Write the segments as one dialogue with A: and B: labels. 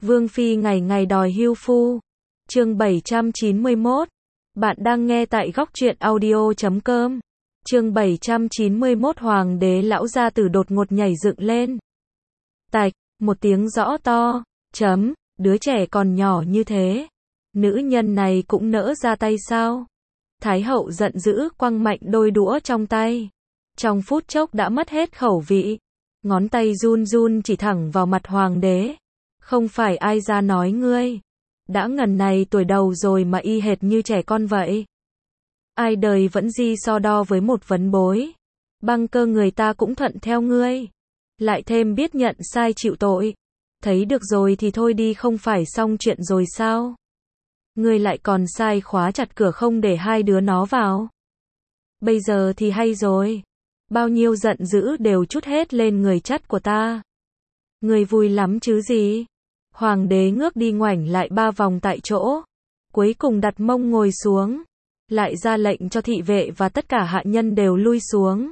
A: Vương phi ngày ngày đòi hưu phu. Chương 791. Bạn đang nghe tại góc truyện audio.com. Chương 791 Hoàng đế lão gia tử đột ngột nhảy dựng lên. Tạch, một tiếng rõ to, đứa trẻ còn nhỏ như thế. Nữ nhân này cũng nỡ ra tay sao? Thái hậu giận dữ quăng mạnh đôi đũa trong tay. Trong phút chốc đã mất hết khẩu vị. Ngón tay run run chỉ thẳng vào mặt hoàng đế. Không phải ai ra nói ngươi. Đã ngần này tuổi đầu rồi mà y hệt như trẻ con vậy. Ai đời vẫn di so đo với một vấn bối. Băng Cơ người ta cũng thuận theo ngươi. Lại thêm biết nhận sai chịu tội. Thấy được rồi thì thôi đi, không phải xong chuyện rồi sao? Ngươi lại còn sai khóa chặt cửa không để hai đứa nó vào. Bây giờ thì hay rồi. Bao nhiêu giận dữ đều trút hết lên người chắt của ta. Ngươi vui lắm chứ gì? Hoàng đế ngước đi ngoảnh lại 3 vòng tại chỗ. Cuối cùng đặt mông ngồi xuống. Lại ra lệnh cho thị vệ và tất cả hạ nhân đều lui xuống.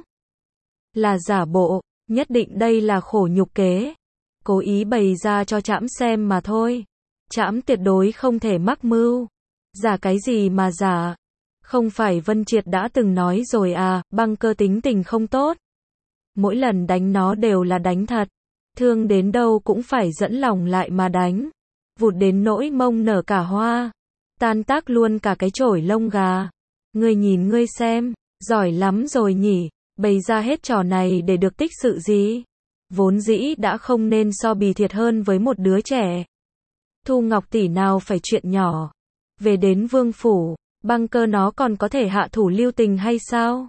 A: Là giả bộ, nhất định đây là khổ nhục kế. Cố ý bày ra cho trẫm xem mà thôi. Trẫm tuyệt đối không thể mắc mưu. Giả cái gì mà giả? Không phải Vân Triệt đã từng nói rồi à, Băng Cơ tính tình không tốt. Mỗi lần đánh nó đều là đánh thật. Thương đến đâu cũng phải dẫn lòng lại mà đánh. Vụt đến nỗi mông nở cả hoa. Tan tác luôn cả cái chổi lông gà. Ngươi nhìn ngươi xem, giỏi lắm rồi nhỉ, bày ra hết trò này để được tích sự gì? Vốn dĩ đã không nên so bì thiệt hơn với một đứa trẻ. Thu Ngọc tỷ nào phải chuyện nhỏ. Về đến vương phủ, Băng Cơ nó còn có thể hạ thủ lưu tình hay sao?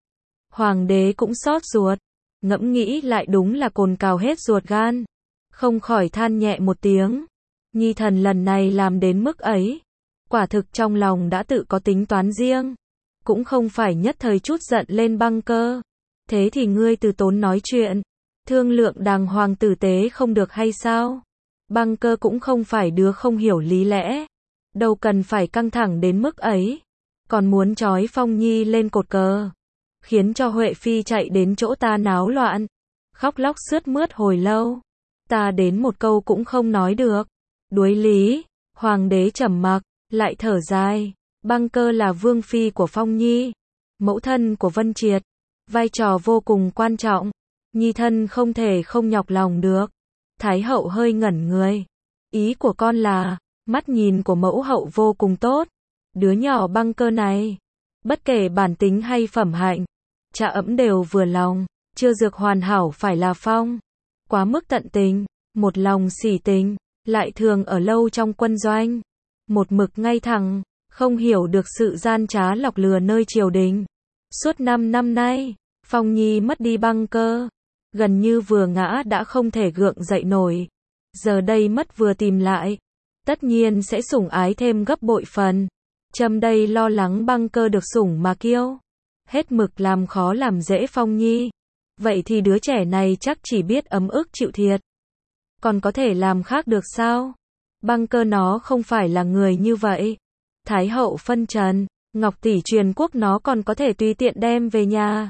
A: Hoàng đế cũng xót ruột. Ngẫm nghĩ lại đúng là cồn cào hết ruột gan. Không khỏi than nhẹ một tiếng. Nhi thần lần này làm đến mức ấy. Quả thực trong lòng đã tự có tính toán riêng. Cũng không phải nhất thời chút giận lên Băng Cơ. Thế thì ngươi từ tốn nói chuyện. Thương lượng đàng hoàng tử tế không được hay sao? Băng Cơ cũng không phải đứa không hiểu lý lẽ. Đâu cần phải căng thẳng đến mức ấy. Còn muốn trói Phong Nhi lên cột cờ. Khiến cho Huệ Phi chạy đến chỗ ta náo loạn. Khóc lóc sướt mướt hồi lâu. Ta đến một câu cũng không nói được. Đuối lý. Hoàng đế trầm mặc, lại thở dài. Băng Cơ là vương phi của Phong Nhi. Mẫu thân của Vân Triệt. Vai trò vô cùng quan trọng. Nhi thân không thể không nhọc lòng được. Thái hậu hơi ngẩn người. Ý của con là, mắt nhìn của mẫu hậu vô cùng tốt. Đứa nhỏ Băng Cơ này, bất kể bản tính hay phẩm hạnh, cha ẫm đều vừa lòng. Chưa dược hoàn hảo phải là Phong. Quá mức tận tình, một lòng sỉ tình, lại thường ở lâu trong quân doanh. Một mực ngay thẳng, không hiểu được sự gian trá lọc lừa nơi triều đình. Suốt 5 năm nay, Phong Nhi mất đi Băng Cơ. Gần như vừa ngã đã không thể gượng dậy nổi. Giờ đây mất vừa tìm lại. Tất nhiên sẽ sủng ái thêm gấp bội phần. Trâm đây lo lắng Băng Cơ được sủng mà kiêu. Hết mực làm khó làm dễ Phong Nhi. Vậy thì đứa trẻ này chắc chỉ biết ấm ức chịu thiệt. Còn có thể làm khác được sao? Băng Cơ nó không phải là người như vậy. Thái hậu phân trần, Ngọc tỷ truyền quốc nó còn có thể tùy tiện đem về nhà.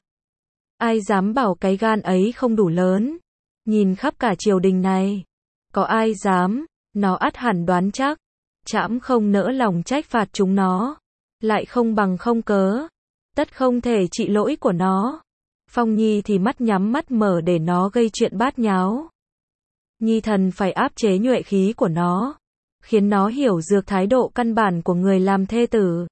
A: Ai dám bảo cái gan ấy không đủ lớn? Nhìn khắp cả triều đình này, có ai dám? Nó ắt hẳn đoán chắc. Trẫm không nỡ lòng trách phạt chúng nó. Lại không bằng không cớ. Tất không thể trị lỗi của nó. Phong Nhi thì mắt nhắm mắt mở để nó gây chuyện bát nháo. Nhi thần phải áp chế nhuệ khí của nó. Khiến nó hiểu được thái độ căn bản của người làm thê tử.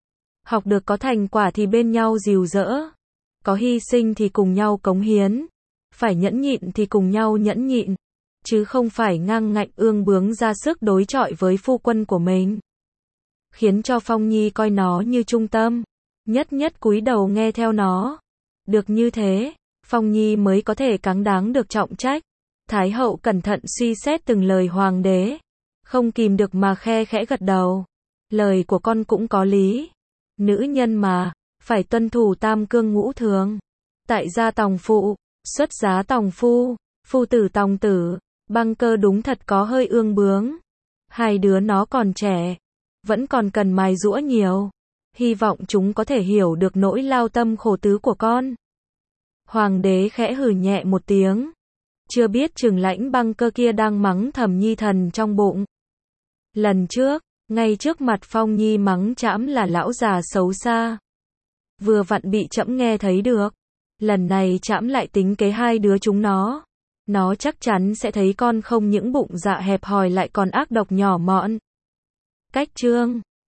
A: Học được có thành quả thì bên nhau dìu dỡ. Có hy sinh thì cùng nhau cống hiến. Phải nhẫn nhịn thì cùng nhau nhẫn nhịn. Chứ không phải ngang ngạnh ương bướng ra sức đối chọi với phu quân của mình. Khiến cho Phong Nhi coi nó như trung tâm. Nhất nhất cúi đầu nghe theo nó. Được như thế, Phong Nhi mới có thể cáng đáng được trọng trách. Thái hậu cẩn thận suy xét từng lời hoàng đế. Không kìm được mà khe khẽ gật đầu. Lời của con cũng có lý. Nữ nhân mà, phải tuân thủ tam cương ngũ thường. Tại gia tòng phụ, xuất giá tòng phu, phu tử tòng tử. Băng Cơ đúng thật có hơi ương bướng. Hai đứa nó còn trẻ, vẫn còn cần mài giũa nhiều. Hy vọng chúng có thể hiểu được nỗi lao tâm khổ tứ của con. Hoàng đế khẽ hừ nhẹ một tiếng. Chưa biết chừng Lãnh Băng Cơ kia đang mắng thầm Nhi thần trong bụng. Lần trước, ngay trước mặt Phong Nhi mắng trẫm là lão già xấu xa. Vừa vặn bị trẫm nghe thấy được. Lần này trẫm lại tính kế hai đứa chúng nó. Nó chắc chắn sẽ thấy con không những bụng dạ hẹp hòi lại còn ác độc nhỏ mọn. Cách chương